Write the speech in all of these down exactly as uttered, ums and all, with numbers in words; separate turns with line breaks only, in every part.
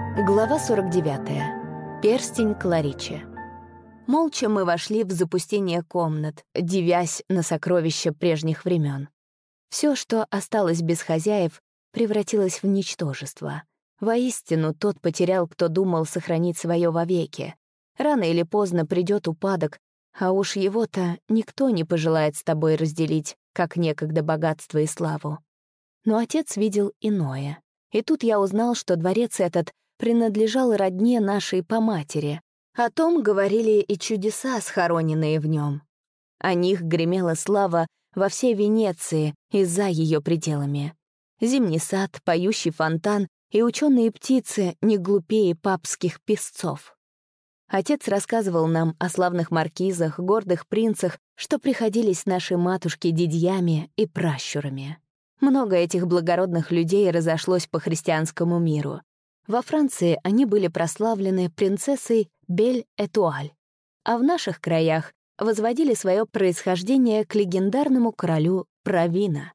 Глава сорок девятая. Перстень Клариче. Молча мы вошли в запустение комнат, дивясь на сокровища прежних времен. Все, что осталось без хозяев, превратилось в ничтожество. Воистину, тот потерял, кто думал сохранить свое вовеки. Рано или поздно придет упадок, а уж его-то никто не пожелает с тобой разделить, как некогда богатство и славу. Но отец видел иное. И тут я узнал, что дворец этот принадлежал родне нашей по матери. О том говорили и чудеса, схороненные в нем. О них гремела слава во всей Венеции и за ее пределами. Зимний сад, поющий фонтан и ученые птицы не глупее папских песцов. Отец рассказывал нам о славных маркизах, гордых принцах, что приходились нашей матушке дядьями и пращурами. Много этих благородных людей разошлось по христианскому миру. Во Франции они были прославлены принцессой Бель-Этуаль, а в наших краях возводили свое происхождение к легендарному королю Провина.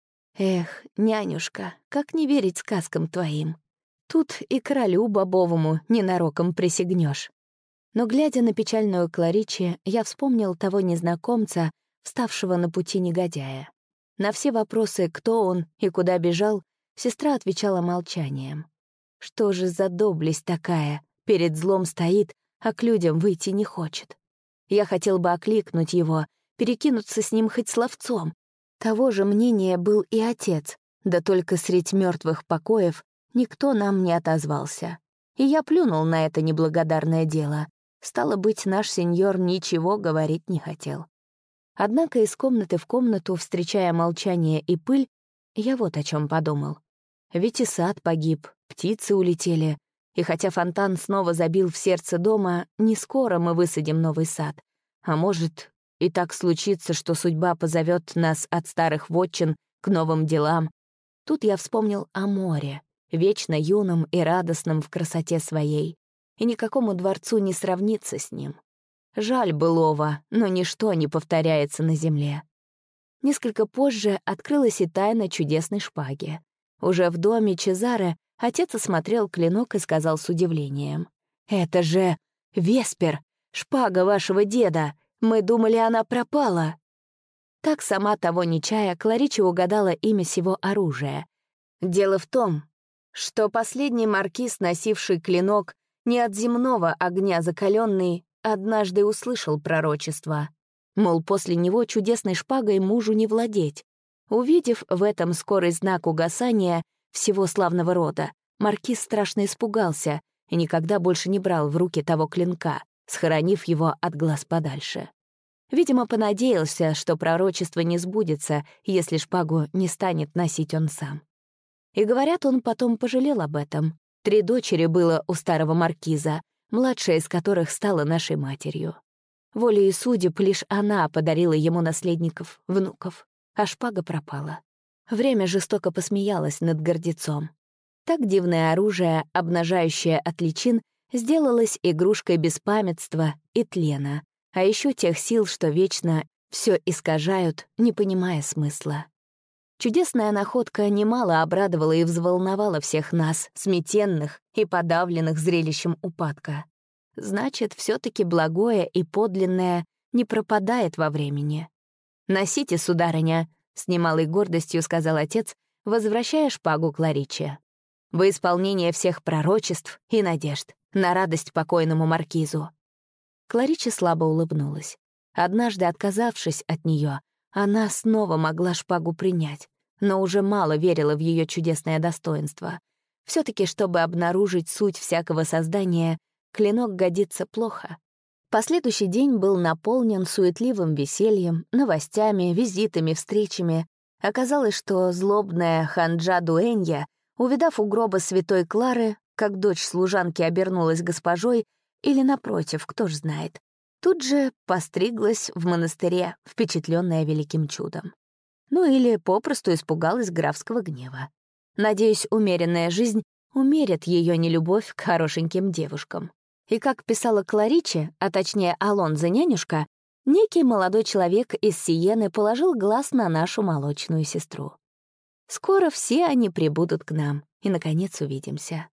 Эх, нянюшка, как не верить сказкам твоим? Тут и королю бобовому ненароком присягнешь. Но, глядя на печальную Клариче, я вспомнил того незнакомца, вставшего на пути негодяя. На все вопросы, кто он и куда бежал, сестра отвечала молчанием. Что же за доблесть такая? Перед злом стоит, а к людям выйти не хочет. Я хотел бы окликнуть его, перекинуться с ним хоть словцом. Того же мнения был и отец, да только средь мертвых покоев никто нам не отозвался. И я плюнул на это неблагодарное дело. Стало быть, наш сеньор ничего говорить не хотел. Однако из комнаты в комнату, встречая молчание и пыль, я вот о чем подумал. Ведь и сад погиб, птицы улетели, и хотя фонтан снова забил в сердце дома, не скоро мы высадим новый сад. А может, и так случится, что судьба позовет нас от старых вотчин к новым делам. Тут я вспомнил о море, вечно юном и радостном в красоте своей, и никакому дворцу не сравнится с ним. Жаль былого, но ничто не повторяется на земле. Несколько позже открылась и тайна чудесной шпаги. Уже в доме Чезаре отец осмотрел клинок и сказал с удивлением: «Это же Веспер, шпага вашего деда! Мы думали, она пропала!» Так, сама того не чая, Клариче угадала имя сего оружия. Дело в том, что последний маркиз, носивший клинок, не от земного огня закаленный, однажды услышал пророчество. Мол, после него чудесной шпагой мужу не владеть. Увидев в этом скорый знак угасания всего славного рода, маркиз страшно испугался и никогда больше не брал в руки того клинка, схоронив его от глаз подальше. Видимо, понадеялся, что пророчество не сбудется, если шпагу не станет носить он сам. И, говорят, он потом пожалел об этом. Три дочери было у старого маркиза, младшая из которых стала нашей матерью. Волею судеб лишь она подарила ему наследников, внуков, а шпага пропала. Время жестоко посмеялось над гордецом. Так дивное оружие, обнажающее от личин, сделалось игрушкой беспамятства и тлена, а еще тех сил, что вечно все искажают, не понимая смысла. Чудесная находка немало обрадовала и взволновала всех нас, смятенных и подавленных зрелищем упадка. Значит, все-таки благое и подлинное не пропадает во времени. «Носите, сударыня», — с немалой гордостью сказал отец, возвращая шпагу Клариче. «Во исполнение всех пророчеств и надежд, на радость покойному маркизу». Клариче слабо улыбнулась. Однажды, отказавшись от нее, она снова могла шпагу принять, но уже мало верила в ее чудесное достоинство. Все-таки, чтобы обнаружить суть всякого создания, клинок годится плохо. Последующий день был наполнен суетливым весельем, новостями, визитами, встречами. Оказалось, что злобная ханджа Дуэнья, увидав у гроба святой Клары, как дочь служанки обернулась госпожой, или, напротив, кто ж знает, тут же постриглась в монастыре, впечатленная великим чудом. Ну или попросту испугалась графского гнева. Надеюсь, умеренная жизнь умерит ее нелюбовь к хорошеньким девушкам. И, как писала Клариче, а точнее Алонзо-нянюшка, некий молодой человек из Сиены положил глаз на нашу молочную сестру. Скоро все они прибудут к нам, и, наконец, увидимся.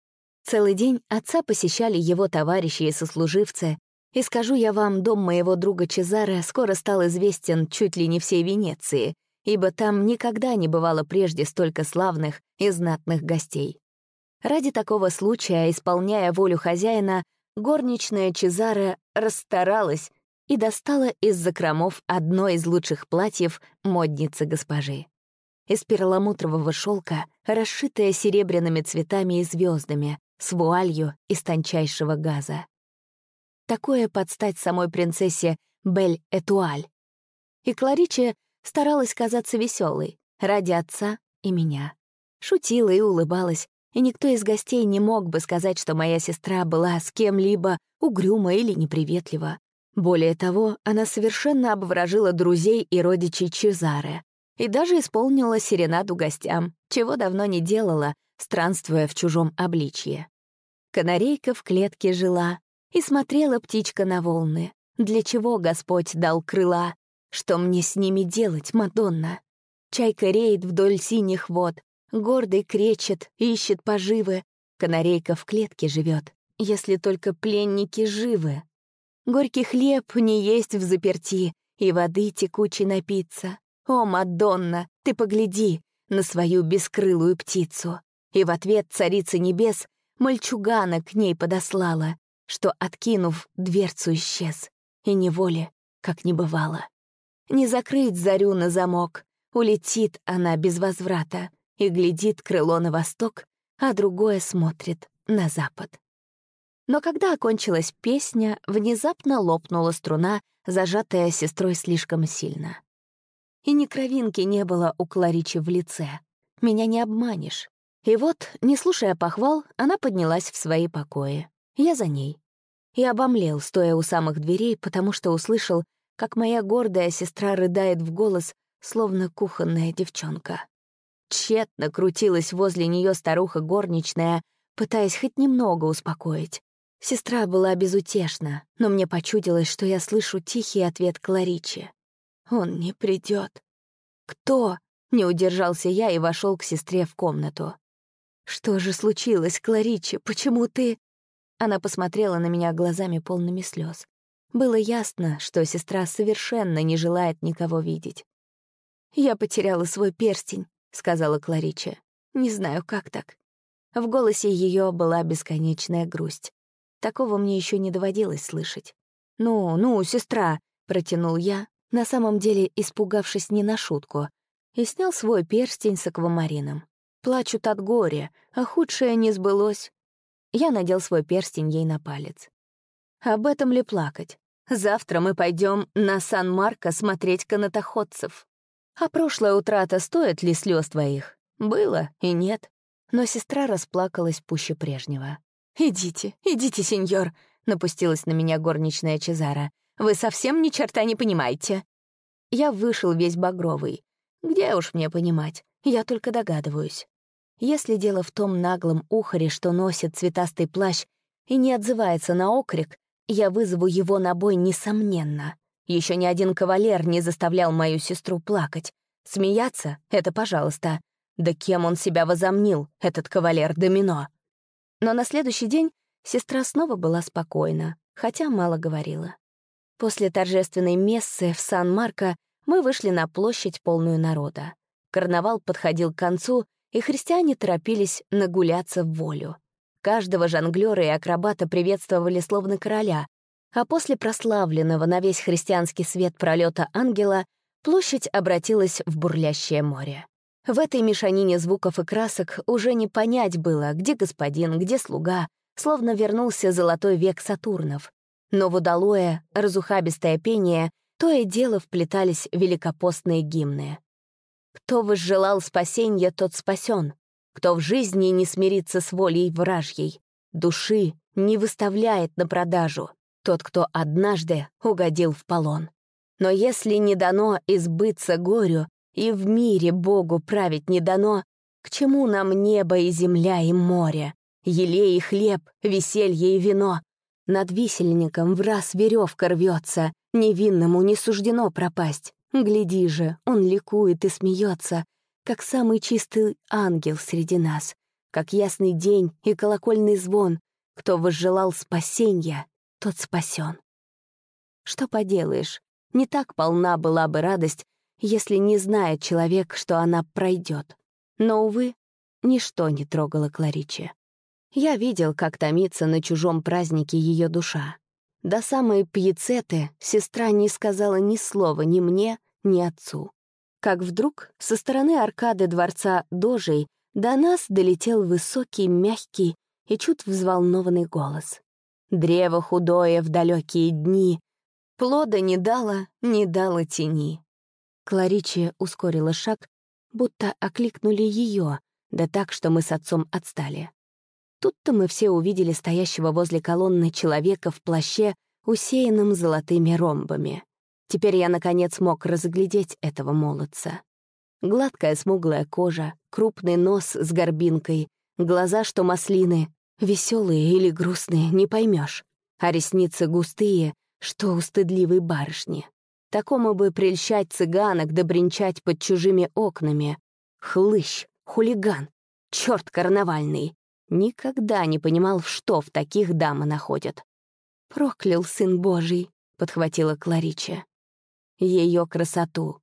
Целый день отца посещали его товарищи и сослуживцы, и скажу я вам, дом моего друга Чезаре скоро стал известен чуть ли не всей Венеции, ибо там никогда не бывало прежде столько славных и знатных гостей. Ради такого случая, исполняя волю хозяина, горничная Чезаре расстаралась и достала из закромов одно из лучших платьев модницы госпожи. Из перламутрового шелка, расшитое серебряными цветами и звездами, с вуалью из тончайшего газа. Такое под стать самой принцессе Бель-Этуаль. И Клариче старалась казаться веселой ради отца и меня. Шутила и улыбалась, и никто из гостей не мог бы сказать, что моя сестра была с кем-либо угрюма или неприветлива. Более того, она совершенно обворожила друзей и родичей Чезаре и даже исполнила серенаду гостям, чего давно не делала, странствуя в чужом обличье. Канарейка в клетке жила, и смотрела птичка на волны. Для чего Господь дал крыла? Что мне с ними делать, Мадонна? Чайка реет вдоль синих вод, гордый кречет, ищет поживы. Канарейка в клетке живет, если только пленники живы. Горький хлеб не есть взаперти, и воды текучей напиться. О, Мадонна, ты погляди на свою бескрылую птицу. И в ответ царица небес мальчугана к ней подослала, что, откинув, дверцу исчез, и неволе, как не бывало. Не закрыть зарю на замок, улетит она без возврата и глядит крыло на восток, а другое смотрит на запад. Но когда окончилась песня, внезапно лопнула струна, зажатая сестрой слишком сильно. И ни кровинки не было у Кларичи в лице. Меня не обманешь. И вот, не слушая похвал, она поднялась в свои покои. Я за ней. И обомлел, стоя у самых дверей, потому что услышал, как моя гордая сестра рыдает в голос, словно кухонная девчонка. Тщетно крутилась возле нее старуха горничная, пытаясь хоть немного успокоить. Сестра была безутешна, но мне почудилось, что я слышу тихий ответ Кларичи. «Он не придет». «Кто?» — не удержался я и вошел к сестре в комнату. «Что же случилось, Кларичи? Почему ты...» Она посмотрела на меня глазами полными слез. Было ясно, что сестра совершенно не желает никого видеть. «Я потеряла свой перстень», — сказала Кларичи. «Не знаю, как так». В голосе ее была бесконечная грусть. Такого мне еще не доводилось слышать. «Ну, ну, сестра», — протянул я, на самом деле испугавшись не на шутку, и снял свой перстень с аквамарином. «Плачут от горя, а худшее не сбылось». Я надел свой перстень ей на палец. «Об этом ли плакать? Завтра мы пойдем на Сан-Марко смотреть канатоходцев. А прошлая утрата стоит ли слез твоих? Было и нет». Но сестра расплакалась пуще прежнего. «Идите, идите, сеньор», — напустилась на меня горничная Чезаре. «Вы совсем ни черта не понимаете». Я вышел весь багровый. Где уж мне понимать? Я только догадываюсь. Если дело в том наглом ухаре, что носит цветастый плащ и не отзывается на окрик, я вызову его на бой несомненно. Еще ни один кавалер не заставлял мою сестру плакать. Смеяться — это пожалуйста. Да кем он себя возомнил, этот кавалер Домино? Но на следующий день сестра снова была спокойна, хотя мало говорила. После торжественной мессы в Сан-Марко мы вышли на площадь, полную народа. Карнавал подходил к концу, и христиане торопились нагуляться в волю. Каждого жонглёра и акробата приветствовали словно короля, а после прославленного на весь христианский свет пролета ангела площадь обратилась в бурлящее море. В этой мешанине звуков и красок уже не понять было, где господин, где слуга, словно вернулся золотой век Сатурнов. Но в удалое, разухабистое пение то и дело вплетались великопостные гимны. Кто возжелал спасенья, тот спасен. Кто в жизни не смирится с волей вражьей, души не выставляет на продажу, тот, кто однажды угодил в полон. Но если не дано избыться горю, и в мире Богу править не дано, к чему нам небо и земля и море, елей и хлеб, веселье и вино? Над висельником враз веревка рвется, невинному не суждено пропасть. Гляди же, он ликует и смеется, как самый чистый ангел среди нас. как ясный день и колокольный звон. Кто возжелал спасенья, тот спасен. Что поделаешь, не так полна была бы радость, если не знает человек, что она пройдет. Но, увы, ничто не трогало Клариче. Я видел, как томится на чужом празднике ее душа. До самой пьецеты сестра не сказала ни слова ни мне, ни отцу. Как вдруг со стороны аркады дворца Дожей до нас долетел высокий, мягкий и чуть взволнованный голос. «Древо худое в далекие дни, плода не дало, не дало тени». Клариче ускорила шаг, будто окликнули ее, да так, что мы с отцом отстали. Тут-то мы все увидели стоящего возле колонны человека в плаще, усеянном золотыми ромбами. Теперь я, наконец, мог разглядеть этого молодца. Гладкая смуглая кожа, крупный нос с горбинкой, глаза, что маслины, веселые или грустные, не поймешь, а ресницы густые, что у стыдливой барышни. Такому бы прельщать цыганок да бренчать под чужими окнами. Хлыщ, хулиган, черт карнавальный. Никогда не понимал, что в таких дамы находят. «Проклял сын Божий», — подхватила Клариче. «Ее красоту.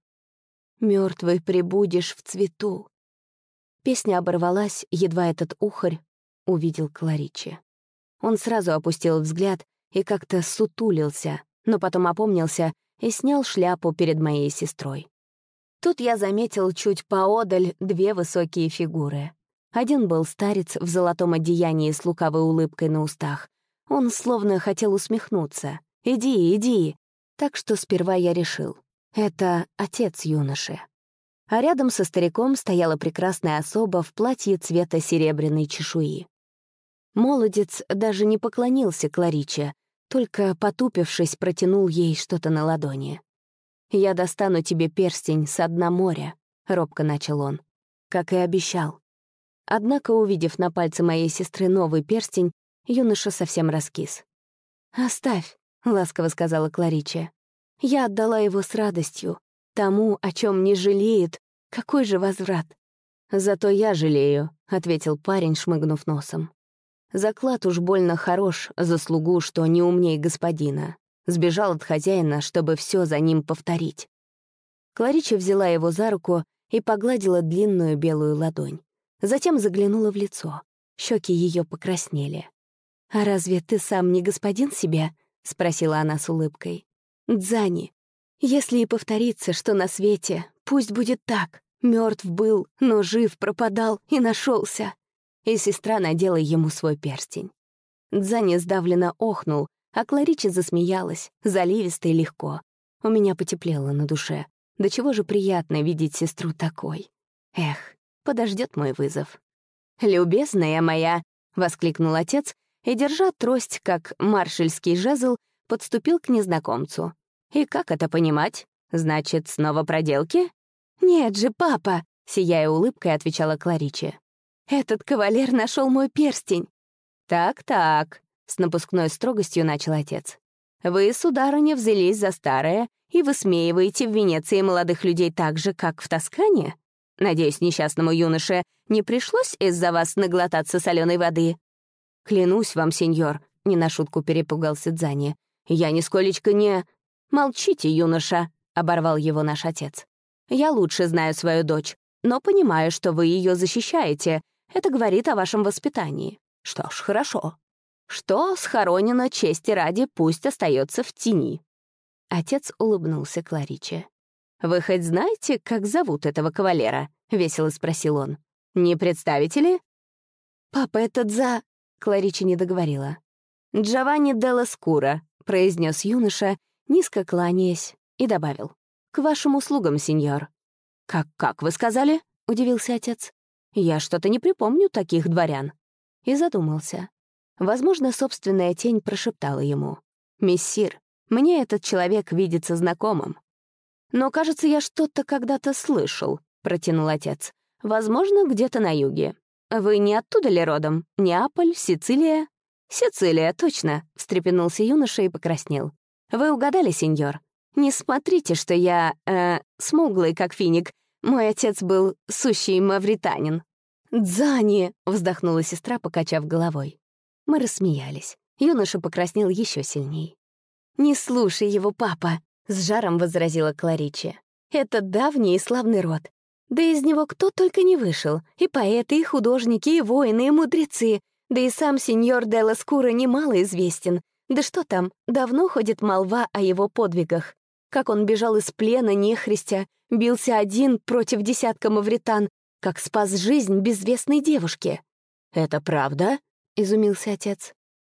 Мертвый прибудешь в цвету». Песня оборвалась, едва этот ухарь увидел Клариче. Он сразу опустил взгляд и как-то сутулился, но потом опомнился и снял шляпу перед моей сестрой. Тут я заметил чуть поодаль две высокие фигуры. Один был старец в золотом одеянии с лукавой улыбкой на устах. Он словно хотел усмехнуться. «Иди, иди!» Так что сперва я решил. Это отец юноши. А рядом со стариком стояла прекрасная особа в платье цвета серебряной чешуи. Молодец даже не поклонился Клариче, только, потупившись, протянул ей что-то на ладони. «Я достану тебе перстень со дна моря», — робко начал он, как и обещал. Однако, увидев на пальце моей сестры новый перстень, юноша совсем раскис. «Оставь», — ласково сказала Клариче. «Я отдала его с радостью. Тому, о чем не жалеет, какой же возврат?» «Зато я жалею», — ответил парень, шмыгнув носом. «Заклад уж больно хорош за слугу, что не умней господина. Сбежал от хозяина, чтобы все за ним повторить». Клариче взяла его за руку и погладила длинную белую ладонь. Затем заглянула в лицо. Щеки ее покраснели. «А разве ты сам не господин себе?» — спросила она с улыбкой. «Дзани, если и повторится, что на свете, пусть будет так. Мертв был, но жив, пропадал и нашелся». И сестра надела ему свой перстень. Дзани сдавленно охнул, а Клариче засмеялась, заливисто и легко. У меня потеплело на душе. До чего же приятно видеть сестру такой. Эх, подождет мой вызов. «Любезная моя!» — воскликнул отец и, держа трость, как маршальский жезл, подступил к незнакомцу. «И как это понимать? Значит, снова проделки?» «Нет же, папа!» — сияя улыбкой, отвечала Клариче. «Этот кавалер нашел мой перстень». «Так-так», — с напускной строгостью начал отец. «Вы, сударыня, взялись за старое и высмеиваете в Венеции молодых людей так же, как в Тоскане? Надеюсь, несчастному юноше не пришлось из-за вас наглотаться соленой воды?» «Клянусь вам, сеньор», — не на шутку перепугался Дзани. «Я нисколечко не...» «Молчите, юноша», — оборвал его наш отец. «Я лучше знаю свою дочь, но понимаю, что вы ее защищаете. Это говорит о вашем воспитании. Что ж, хорошо. Что схоронено чести ради, пусть остается в тени». Отец улыбнулся Клариче. «Вы хоть знаете, как зовут этого кавалера?» — весело спросил он. «Не представите ли?» «Папа, это Дза...» — Клариче не договорила. «Джованни делла Скура», — произнес юноша, низко кланяясь, и добавил. «К вашим услугам, сеньор». «Как-как вы сказали?» — удивился отец. «Я что-то не припомню таких дворян». И задумался. Возможно, собственная тень прошептала ему. «Мессир, мне этот человек видится знакомым». «Но, кажется, я что-то когда-то слышал», — протянул отец. «Возможно, где-то на юге. Вы не оттуда ли родом? Неаполь, Сицилия?» «Сицилия, точно», — встрепенулся юноша и покраснел. «Вы угадали, сеньор? Не смотрите, что я, э, смуглый, как финик. Мой отец был сущий мавританин». «Дзани!» — вздохнула сестра, покачав головой. Мы рассмеялись. Юноша покраснел еще сильней. «Не слушай его, папа!» — с жаром возразила Клариче. «Это давний и славный род. Да из него кто только не вышел. И поэты, и художники, и воины, и мудрецы. Да и сам сеньор де ла Скура немало известен. Да что там, давно ходит молва о его подвигах. Как он бежал из плена нехристя, бился один против десятка мавритан, как спас жизнь безвестной девушке». «Это правда?» — изумился отец.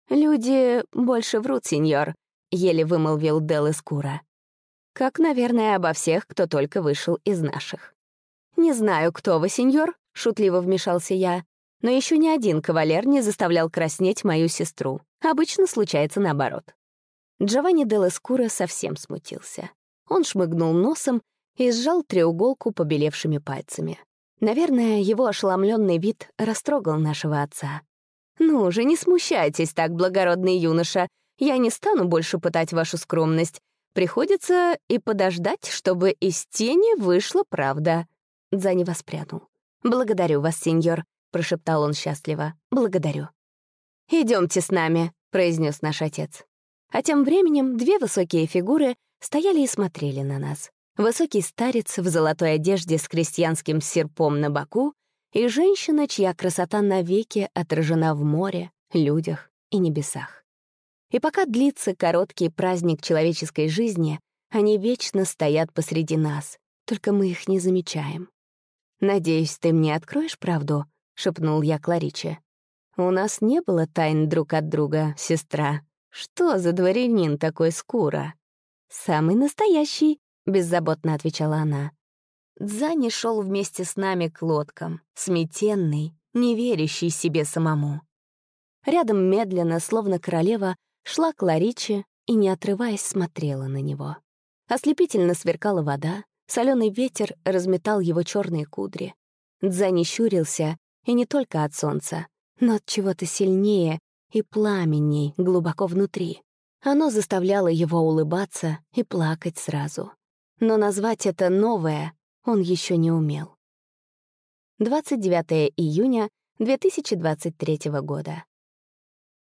«Люди больше врут, сеньор», — еле вымолвил де ла Скура. «Как, наверное, обо всех, кто только вышел из наших». «Не знаю, кто вы, сеньор», — шутливо вмешался я, «но еще ни один кавалер не заставлял краснеть мою сестру. Обычно случается наоборот». Джованни де ла Скура совсем смутился. Он шмыгнул носом и сжал треуголку побелевшими пальцами. Наверное, его ошеломленный вид растрогал нашего отца. «Ну же, не смущайтесь так, благородный юноша. Я не стану больше пытать вашу скромность. Приходится и подождать, чтобы из тени вышла правда». Дзани воспрянул. «Благодарю вас, сеньор», — прошептал он счастливо. «Благодарю». «Идемте с нами», — произнес наш отец. А тем временем две высокие фигуры стояли и смотрели на нас. Высокий старец в золотой одежде с крестьянским серпом на боку и женщина, чья красота навеки отражена в море, людях и небесах. И пока длится короткий праздник человеческой жизни, они вечно стоят посреди нас, только мы их не замечаем. «Надеюсь, ты мне откроешь правду?» — шепнул я Клариче. «У нас не было тайн друг от друга, сестра. Что за дворянин такой Скура?» «Самый настоящий», — беззаботно отвечала она. Дзани шел вместе с нами к лодкам, сметенный, не верящий себе самому. Рядом медленно, словно королева, шла Клариче и, не отрываясь, смотрела на него. Ослепительно сверкала вода, соленый ветер разметал его черные кудри. Дзани щурился, и не только от солнца, но от чего-то сильнее и пламенней глубоко внутри. Оно заставляло его улыбаться и плакать сразу. Но назвать это новое он еще не умел. двадцать девятое июня две тысячи двадцать третьего года.